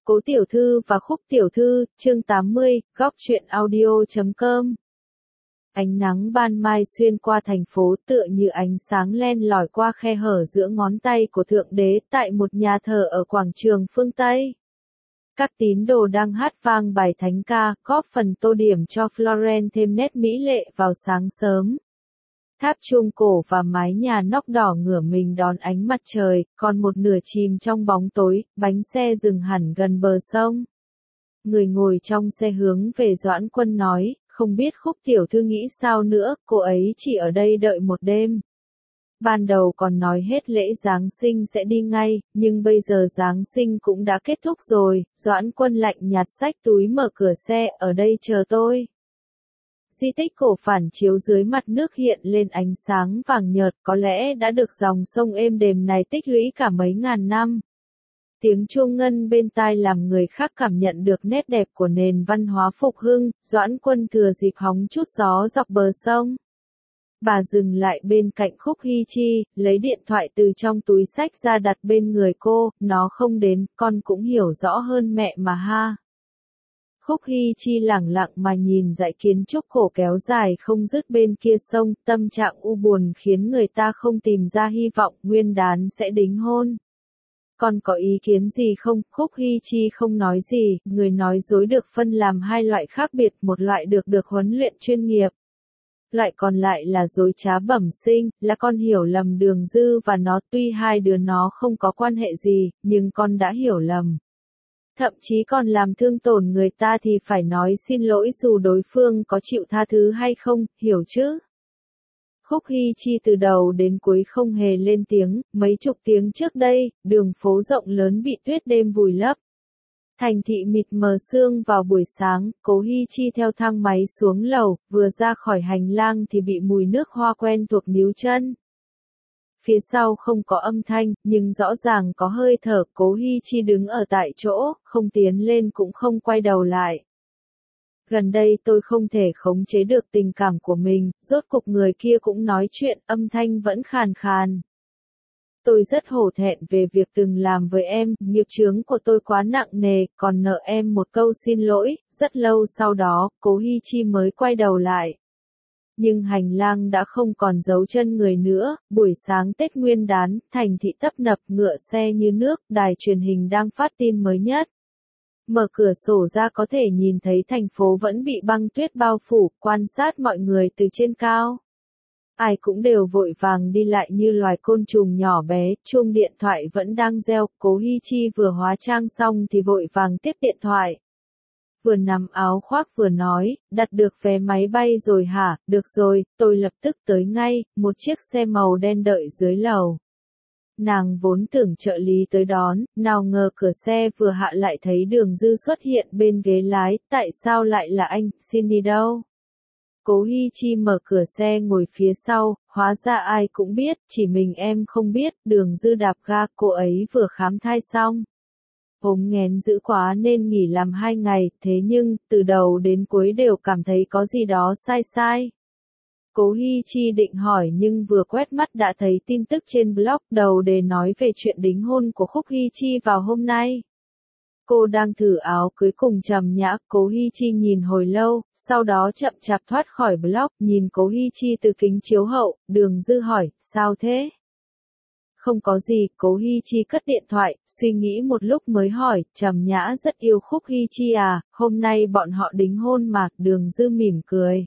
Cố tiểu thư và Khúc tiểu thư, chương 80, góc truyện audio.com. Ánh nắng ban mai xuyên qua thành phố tựa như ánh sáng len lỏi qua khe hở giữa ngón tay của Thượng Đế tại một nhà thờ ở quảng trường phương Tây. Các tín đồ đang hát vang bài thánh ca, góp phần tô điểm cho Florence thêm nét mỹ lệ vào sáng sớm. Tháp chuông cổ và mái nhà nóc đỏ ngửa mình đón ánh mặt trời, còn một nửa chìm trong bóng tối, bánh xe dừng hẳn gần bờ sông. Người ngồi trong xe hướng về Doãn Quân nói, không biết Khúc tiểu thư nghĩ sao nữa, cô ấy chỉ ở đây đợi một đêm. Ban đầu còn nói hết lễ Giáng sinh sẽ đi ngay, nhưng bây giờ Giáng sinh cũng đã kết thúc rồi. Doãn Quân lạnh nhạt xách túi mở cửa xe, ở đây chờ tôi. Di tích cổ phản chiếu dưới mặt nước hiện lên ánh sáng vàng nhợt, có lẽ đã được dòng sông êm đềm này tích lũy cả mấy ngàn năm. Tiếng chuông ngân bên tai làm người khác cảm nhận được nét đẹp của nền văn hóa phục hưng. Doãn Quân thừa dịp hóng chút gió dọc bờ sông. Bà dừng lại bên cạnh Khúc Hy Chi, lấy điện thoại từ trong túi xách ra đặt bên người cô, nó không đến, con cũng hiểu rõ hơn mẹ mà ha. Khúc Hy Chi lẳng lặng mà nhìn dãy kiến trúc cổ kéo dài không dứt bên kia sông, tâm trạng u buồn khiến người ta không tìm ra hy vọng Nguyên đán sẽ đính hôn. Con có ý kiến gì không? Khúc Hy Chi không nói gì, người nói dối được phân làm hai loại khác biệt, một loại được huấn luyện chuyên nghiệp. Loại còn lại là dối trá bẩm sinh, là con hiểu lầm Đường Dư và nó, tuy hai đứa nó không có quan hệ gì, nhưng con đã hiểu lầm. Thậm chí còn làm thương tổn người ta thì phải nói xin lỗi dù đối phương có chịu tha thứ hay không, hiểu chứ? Khúc Hy Chi từ đầu đến cuối không hề lên tiếng, mấy chục tiếng trước đây, đường phố rộng lớn bị tuyết đêm vùi lấp. Thành thị mịt mờ sương vào buổi sáng, Cố Hy Chi theo thang máy xuống lầu, vừa ra khỏi hành lang thì bị mùi nước hoa quen thuộc níu chân. Phía sau không có âm thanh, nhưng rõ ràng có hơi thở. Cố Hy Chi đứng ở tại chỗ, không tiến lên cũng không quay đầu lại. Gần đây tôi không thể khống chế được tình cảm của mình, rốt cục người kia cũng nói chuyện, âm thanh vẫn khàn khàn. Tôi rất hổ thẹn về việc từng làm với em, nghiệp chướng của tôi quá nặng nề, còn nợ em một câu xin lỗi. Rất lâu sau đó, Cố Hy Chi mới quay đầu lại. Nhưng hành lang đã không còn dấu chân người nữa. Buổi sáng Tết Nguyên đán, thành thị tấp nập, ngựa xe như nước, đài truyền hình đang phát tin mới nhất. Mở cửa sổ ra có thể nhìn thấy thành phố vẫn bị băng tuyết bao phủ, quan sát mọi người từ trên cao. Ai cũng đều vội vàng đi lại như loài côn trùng nhỏ bé, chuông điện thoại vẫn đang reo. Cố Hy Chi vừa hóa trang xong thì vội vàng tiếp điện thoại. Vừa nắm áo khoác vừa nói, đặt được vé máy bay rồi hả? Được rồi, tôi lập tức tới ngay. Một chiếc xe màu đen đợi dưới lầu. Nàng vốn tưởng trợ lý tới đón, nào ngờ cửa xe vừa hạ lại thấy Đường Dư xuất hiện bên ghế lái. Tại sao lại là anh, xin đi đâu? Cố Hy Chi mở cửa xe ngồi phía sau, hóa ra ai cũng biết, chỉ mình em không biết. Đường Dư đạp ga, cô ấy vừa khám thai xong. Ốm nghén dữ quá nên nghỉ làm 2 ngày, thế nhưng, từ đầu đến cuối đều cảm thấy có gì đó sai sai. Cố Hy Chi định hỏi nhưng vừa quét mắt đã thấy tin tức trên blog đầu đề nói về chuyện đính hôn của Khúc Hy Chi vào hôm nay. Cô đang thử áo cưới cùng Trầm Nhã. Cố Hy Chi nhìn hồi lâu, sau đó chậm chạp thoát khỏi blog, nhìn Cố Hy Chi từ kính chiếu hậu. Đường Dư hỏi, sao thế? Không có gì. Cố Hy Chi cất điện thoại, suy nghĩ một lúc mới hỏi, Trầm Nhã rất yêu Khúc Hy Chi à, hôm nay bọn họ đính hôn mà. Đường Dư mỉm cười.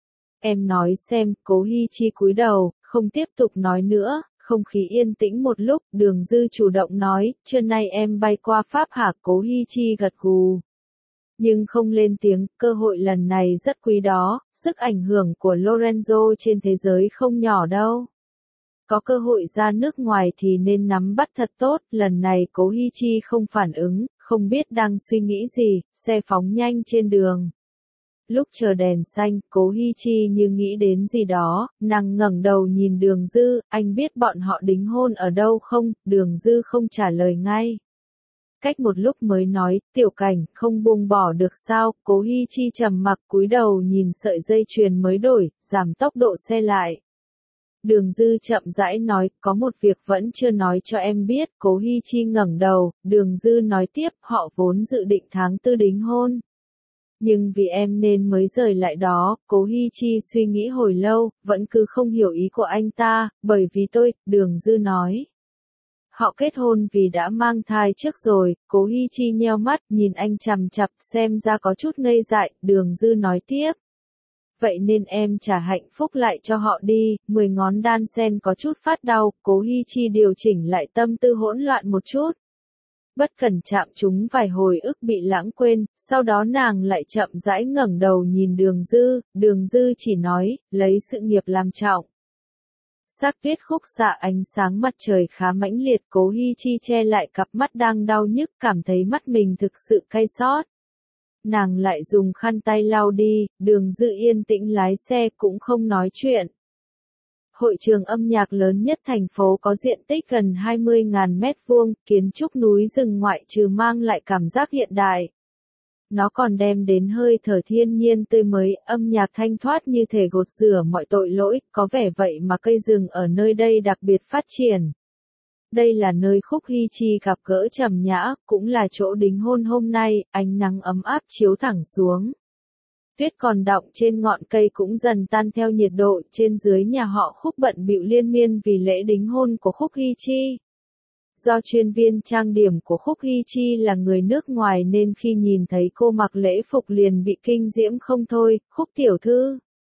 Em nói xem. Cố Hy Chi cúi đầu, không tiếp tục nói nữa. Không khí yên tĩnh một lúc, Đường Dư chủ động nói, trưa nay em bay qua Pháp hả? Cố Hy Chi gật gù. Nhưng không lên tiếng, cơ hội lần này rất quý đó, sức ảnh hưởng của Lorenzo trên thế giới không nhỏ đâu. Có cơ hội ra nước ngoài thì nên nắm bắt thật tốt. Lần này Cố Hy Chi không phản ứng, không biết đang suy nghĩ gì, xe phóng nhanh trên đường. Lúc chờ đèn xanh, Cố Hy Chi như nghĩ đến gì đó, nàng ngẩng đầu nhìn Đường Dư, anh biết bọn họ đính hôn ở đâu không? Đường Dư không trả lời ngay. Cách một lúc mới nói, Tiểu Cảnh, không buông bỏ được sao? Cố Hy Chi trầm mặc cúi đầu nhìn sợi dây chuyền mới đổi, giảm tốc độ xe lại. Đường Dư chậm rãi nói, có một việc vẫn chưa nói cho em biết. Cố Hi Chi ngẩng đầu, Đường Dư nói tiếp, họ vốn dự định tháng 4 đính hôn. Nhưng vì em nên mới rời lại đó. Cố Hi Chi suy nghĩ hồi lâu, vẫn cứ không hiểu ý của anh ta, bởi vì tôi, Đường Dư nói. Họ kết hôn vì đã mang thai trước rồi. Cố Hi Chi nheo mắt, nhìn anh chằm chằm, xem ra có chút ngây dại. Đường Dư nói tiếp. Vậy nên em trả hạnh phúc lại cho họ đi. 10 ngón đan sen có chút phát đau. Cố Hi Chi điều chỉnh lại tâm tư hỗn loạn một chút. Bất cẩn chạm chúng vài hồi ức bị lãng quên, sau đó nàng lại chậm rãi ngẩng đầu nhìn Đường Dư chỉ nói, lấy sự nghiệp làm trọng. Sắc tuyết khúc xạ ánh sáng mặt trời khá mãnh liệt. Cố Hi Chi che lại cặp mắt đang đau nhức, cảm thấy mắt mình thực sự cay xót. Nàng lại dùng khăn tay lau đi. Đường Dư yên tĩnh lái xe cũng không nói chuyện. Hội trường âm nhạc lớn nhất thành phố có diện tích gần 20.000 mét vuông, kiến trúc núi rừng ngoại trừ mang lại cảm giác hiện đại. Nó còn đem đến hơi thở thiên nhiên tươi mới, âm nhạc thanh thoát như thể gột rửa mọi tội lỗi, có vẻ vậy mà cây rừng ở nơi đây đặc biệt phát triển. Đây là nơi Khúc Hi Chi gặp gỡ Trầm Nhã, cũng là chỗ đính hôn hôm nay, ánh nắng ấm áp chiếu thẳng xuống. Tuyết còn đọng trên ngọn cây cũng dần tan theo nhiệt độ. Trên dưới nhà họ Khúc bận bịu liên miên vì lễ đính hôn của Khúc Hi Chi. Do chuyên viên trang điểm của Khúc Hi Chi là người nước ngoài nên khi nhìn thấy cô mặc lễ phục liền bị kinh diễm không thôi. Khúc tiểu thư.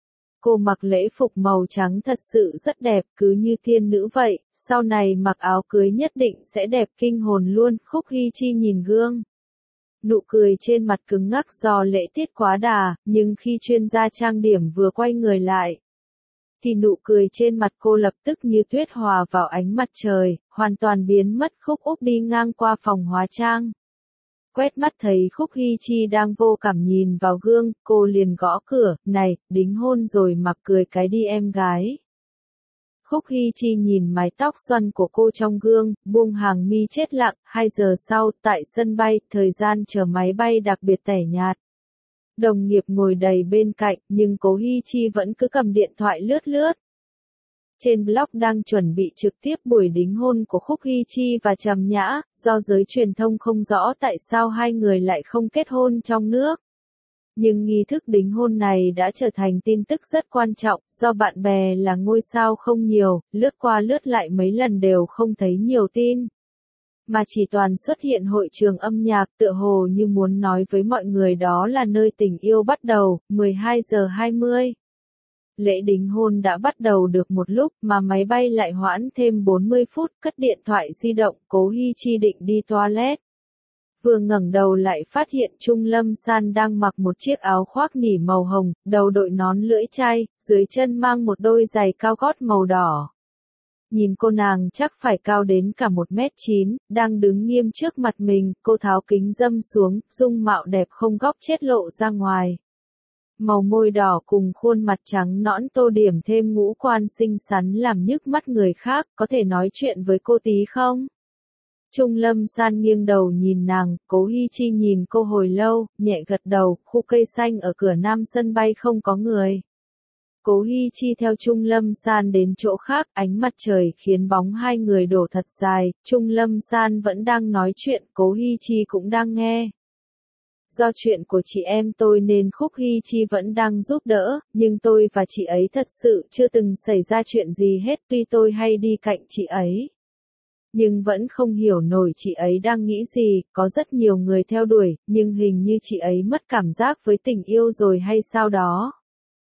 Cô mặc lễ phục màu trắng thật sự rất đẹp, cứ như thiên nữ vậy, sau này mặc áo cưới nhất định sẽ đẹp kinh hồn luôn. Khúc Hi Chi nhìn gương. Nụ cười trên mặt cứng ngắc do lễ tiết quá đà, nhưng khi chuyên gia trang điểm vừa quay người lại, thì nụ cười trên mặt cô lập tức như tuyết hòa vào ánh mặt trời, hoàn toàn biến mất. Khúc Úc đi ngang qua phòng hóa trang. Quét mắt thấy Khúc Hi Chi đang vô cảm nhìn vào gương, cô liền gõ cửa, này, đính hôn rồi mặc cười cái đi em gái. Khúc Hi Chi nhìn mái tóc xoăn của cô trong gương, buông hàng mi chết lặng. 2 giờ sau, tại sân bay, thời gian chờ máy bay đặc biệt tẻ nhạt. Đồng nghiệp ngồi đầy bên cạnh, nhưng Cố Hi Chi vẫn cứ cầm điện thoại lướt lướt. Trên blog đang chuẩn bị trực tiếp buổi đính hôn của Khúc Hi Chi và Trầm Nhã, do giới truyền thông không rõ tại sao hai người lại không kết hôn trong nước. Nhưng nghi thức đính hôn này đã trở thành tin tức rất quan trọng, do bạn bè là ngôi sao không nhiều, lướt qua lướt lại mấy lần đều không thấy nhiều tin. Mà chỉ toàn xuất hiện hội trường âm nhạc, tựa hồ như muốn nói với mọi người đó là nơi tình yêu bắt đầu. 12 giờ 20. Lễ đính hôn đã bắt đầu được một lúc mà máy bay lại hoãn thêm 40 phút. Cất điện thoại di động, Cố Hi Chi định đi toilet. Vừa ngẩng đầu lại phát hiện Trung Lâm San đang mặc một chiếc áo khoác nỉ màu hồng, đầu đội nón lưỡi chai, dưới chân mang một đôi giày cao gót màu đỏ. Nhìn cô nàng chắc phải cao đến cả 1m9, đang đứng nghiêm trước mặt mình. Cô tháo kính râm xuống, dung mạo đẹp không góc chết lộ ra ngoài. Màu môi đỏ cùng khuôn mặt trắng nõn tô điểm thêm ngũ quan xinh xắn làm nhức mắt người khác. Có thể nói chuyện với cô tí không? Trung Lâm San nghiêng đầu nhìn nàng. Cố Hi Chi nhìn cô hồi lâu, nhẹ gật đầu. Khu cây xanh ở cửa nam sân bay không có người. Cố Hi Chi theo Trung Lâm San đến chỗ khác, ánh mặt trời khiến bóng hai người đổ thật dài. Trung Lâm San vẫn đang nói chuyện, Cố Hi Chi cũng đang nghe. Do chuyện của chị em tôi nên Khúc Hi Chi vẫn đang giúp đỡ, nhưng tôi và chị ấy thật sự chưa từng xảy ra chuyện gì hết. Tuy tôi hay đi cạnh chị ấy, nhưng vẫn không hiểu nổi chị ấy đang nghĩ gì. Có rất nhiều người theo đuổi, nhưng hình như chị ấy mất cảm giác với tình yêu rồi hay sao đó.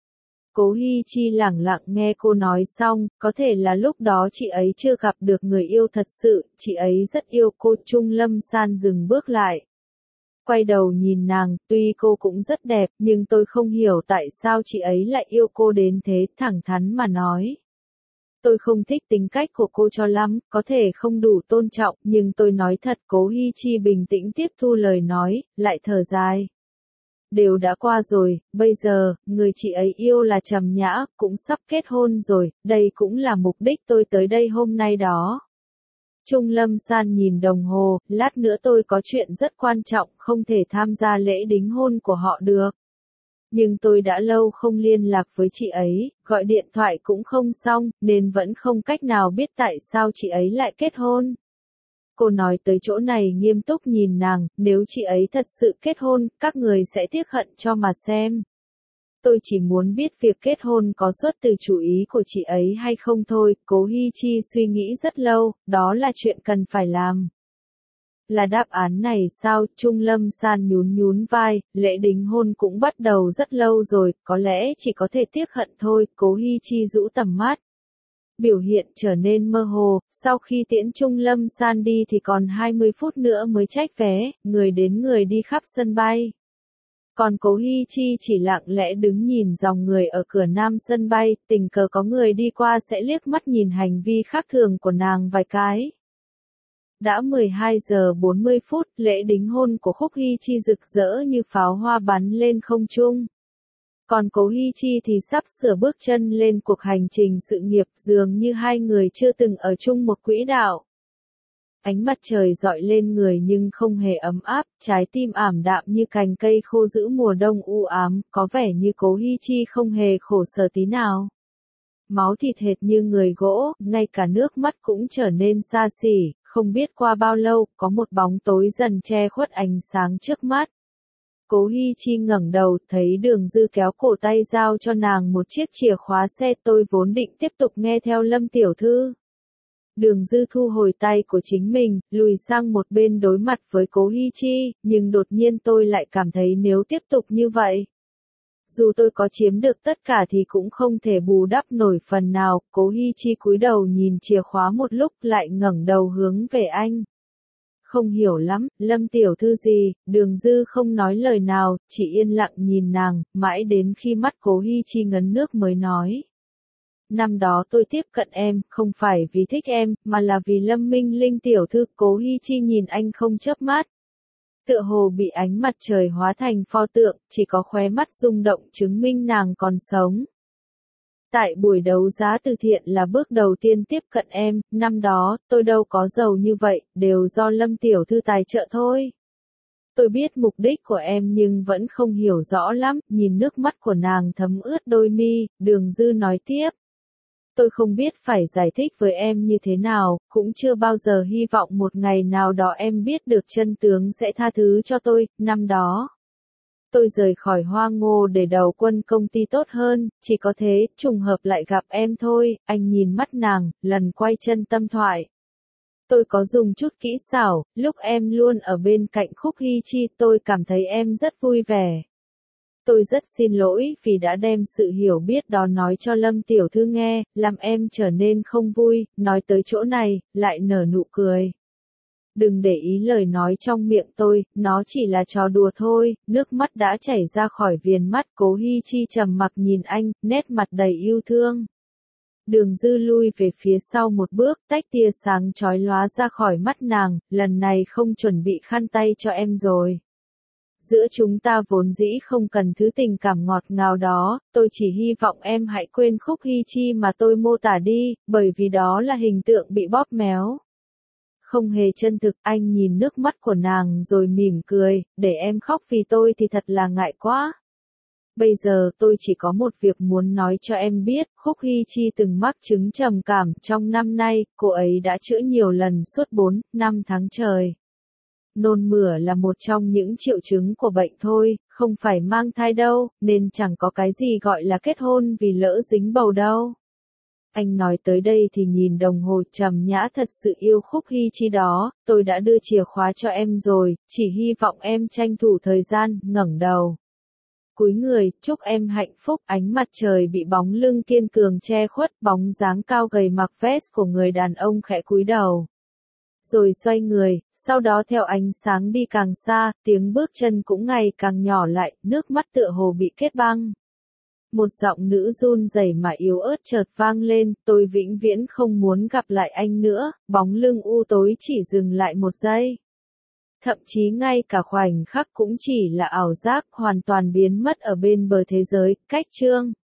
Cố Hi Chi lẳng lặng nghe cô nói xong, có thể là lúc đó chị ấy chưa gặp được người yêu thật sự, chị ấy rất yêu cô. Trung Lâm San dừng bước lại. Quay đầu nhìn nàng, tuy cô cũng rất đẹp, nhưng tôi không hiểu tại sao chị ấy lại yêu cô đến thế. Thẳng thắn mà nói, tôi không thích tính cách của cô cho lắm, có thể không đủ tôn trọng, nhưng tôi nói thật. Cố Hi Chi bình tĩnh tiếp thu lời nói, lại thở dài. Đều đã qua rồi, bây giờ, người chị ấy yêu là Trầm Nhã, cũng sắp kết hôn rồi, đây cũng là mục đích tôi tới đây hôm nay đó. Trung Lâm San nhìn đồng hồ, lát nữa tôi có chuyện rất quan trọng, không thể tham gia lễ đính hôn của họ được. Nhưng tôi đã lâu không liên lạc với chị ấy, gọi điện thoại cũng không xong, nên vẫn không cách nào biết tại sao chị ấy lại kết hôn. Cô nói tới chỗ này nghiêm túc nhìn nàng, nếu chị ấy thật sự kết hôn, các người sẽ tiếc hận cho mà xem. Tôi chỉ muốn biết việc kết hôn có xuất từ chủ ý của chị ấy hay không thôi, Cố Hi Chi suy nghĩ rất lâu, đó là chuyện cần phải làm. Là đáp án này sao? Trung Lâm San nhún nhún vai, lễ đính hôn cũng bắt đầu rất lâu rồi, có lẽ chỉ có thể tiếc hận thôi, Cố Hi Chi rũ tầm mắt. Biểu hiện trở nên mơ hồ, sau khi tiễn Trung Lâm San đi thì còn 20 phút nữa mới check vé, người đến người đi khắp sân bay. Còn Cố Hi Chi chỉ lặng lẽ đứng nhìn dòng người ở cửa nam sân bay, tình cờ có người đi qua sẽ liếc mắt nhìn hành vi khác thường của nàng vài cái. Đã 12 giờ 40 phút, lễ đính hôn của Khúc Hi Chi rực rỡ như pháo hoa bắn lên không trung. Còn Cố Hi Chi thì sắp sửa bước chân lên cuộc hành trình sự nghiệp, dường như hai người chưa từng ở chung một quỹ đạo. Ánh mặt trời dọi lên người nhưng không hề ấm áp, trái tim ảm đạm như cành cây khô giữa mùa đông u ám, có vẻ như Cố Hi Chi không hề khổ sở tí nào. Máu thịt hệt như người gỗ, ngay cả nước mắt cũng trở nên xa xỉ, không biết qua bao lâu, có một bóng tối dần che khuất ánh sáng trước mắt. Cố Hi Chi ngẩng đầu, thấy Đường Dư kéo cổ tay giao cho nàng một chiếc chìa khóa xe, tôi vốn định tiếp tục nghe theo Lâm tiểu thư. Đường Dư thu hồi tay của chính mình, lùi sang một bên đối mặt với Cố Hi Chi, nhưng đột nhiên tôi lại cảm thấy nếu tiếp tục như vậy, dù tôi có chiếm được tất cả thì cũng không thể bù đắp nổi phần nào. Cố Hi Chi cúi đầu nhìn chìa khóa một lúc lại ngẩng đầu hướng về anh. Không hiểu lắm, Lâm tiểu thư gì? Đường Dư không nói lời nào, chỉ yên lặng nhìn nàng, mãi đến khi mắt Cố Hi Chi ngấn nước mới nói. Năm đó tôi tiếp cận em, không phải vì thích em, mà là vì Lâm Minh Linh tiểu thư. Cố Hi Chi nhìn anh không chớp mắt. Tựa hồ bị ánh mặt trời hóa thành pho tượng, chỉ có khóe mắt rung động chứng minh nàng còn sống. Tại buổi đấu giá từ thiện là bước đầu tiên tiếp cận em, năm đó, tôi đâu có giàu như vậy, đều do Lâm tiểu thư tài trợ thôi. Tôi biết mục đích của em nhưng vẫn không hiểu rõ lắm, nhìn nước mắt của nàng thấm ướt đôi mi, Đường Dư nói tiếp. Tôi không biết phải giải thích với em như thế nào, cũng chưa bao giờ hy vọng một ngày nào đó em biết được chân tướng sẽ tha thứ cho tôi. Năm đó, tôi rời khỏi Hoa Ngô để đầu quân công ty tốt hơn, chỉ có thế, trùng hợp lại gặp em thôi. Anh nhìn mắt nàng, lần quay chân tâm thoại. Tôi có dùng chút kỹ xảo, lúc em luôn ở bên cạnh Khúc Hi Chi, tôi cảm thấy em rất vui vẻ. Tôi rất xin lỗi vì đã đem sự hiểu biết đó nói cho Lâm tiểu thư nghe, làm em trở nên không vui. Nói tới chỗ này, lại nở nụ cười. Đừng để ý lời nói trong miệng tôi, nó chỉ là trò đùa thôi. Nước mắt đã chảy ra khỏi viền mắt. Cố Hi Chi trầm mặc nhìn anh, nét mặt đầy yêu thương. Đường Dư lui về phía sau một bước, tách tia sáng chói lóa ra khỏi mắt nàng, lần này không chuẩn bị khăn tay cho em rồi. Giữa chúng ta vốn dĩ không cần thứ tình cảm ngọt ngào đó, tôi chỉ hy vọng em hãy quên Khúc Hi Chi mà tôi mô tả đi, bởi vì đó là hình tượng bị bóp méo. Không hề chân thực. Anh nhìn nước mắt của nàng rồi mỉm cười, để em khóc vì tôi thì thật là ngại quá. Bây giờ tôi chỉ có một việc muốn nói cho em biết, Khúc Hi Chi từng mắc chứng trầm cảm, trong năm nay, cô ấy đã chữa nhiều lần suốt 4-5 tháng trời. Nôn mửa là một trong những triệu chứng của bệnh thôi, không phải mang thai đâu, nên chẳng có cái gì gọi là kết hôn vì lỡ dính bầu đâu. Anh nói tới đây thì nhìn đồng hồ, trầm nhã thật sự yêu Khúc Hi Chi đó, tôi đã đưa chìa khóa cho em rồi, chỉ hy vọng em tranh thủ thời gian. Ngẩng đầu, cúi người, chúc em hạnh phúc. Ánh mặt trời bị bóng lưng kiên cường che khuất, bóng dáng cao gầy mặc vest của người đàn ông khẽ cúi đầu. Rồi xoay người, sau đó theo ánh sáng đi càng xa, tiếng bước chân cũng ngày càng nhỏ lại, nước mắt tựa hồ bị kết băng. Một giọng nữ run rẩy mà yếu ớt chợt vang lên, tôi vĩnh viễn không muốn gặp lại anh nữa. Bóng lưng u tối chỉ dừng lại một giây. Thậm chí ngay cả khoảnh khắc cũng chỉ là ảo giác, hoàn toàn biến mất ở bên bờ thế giới. Cách chương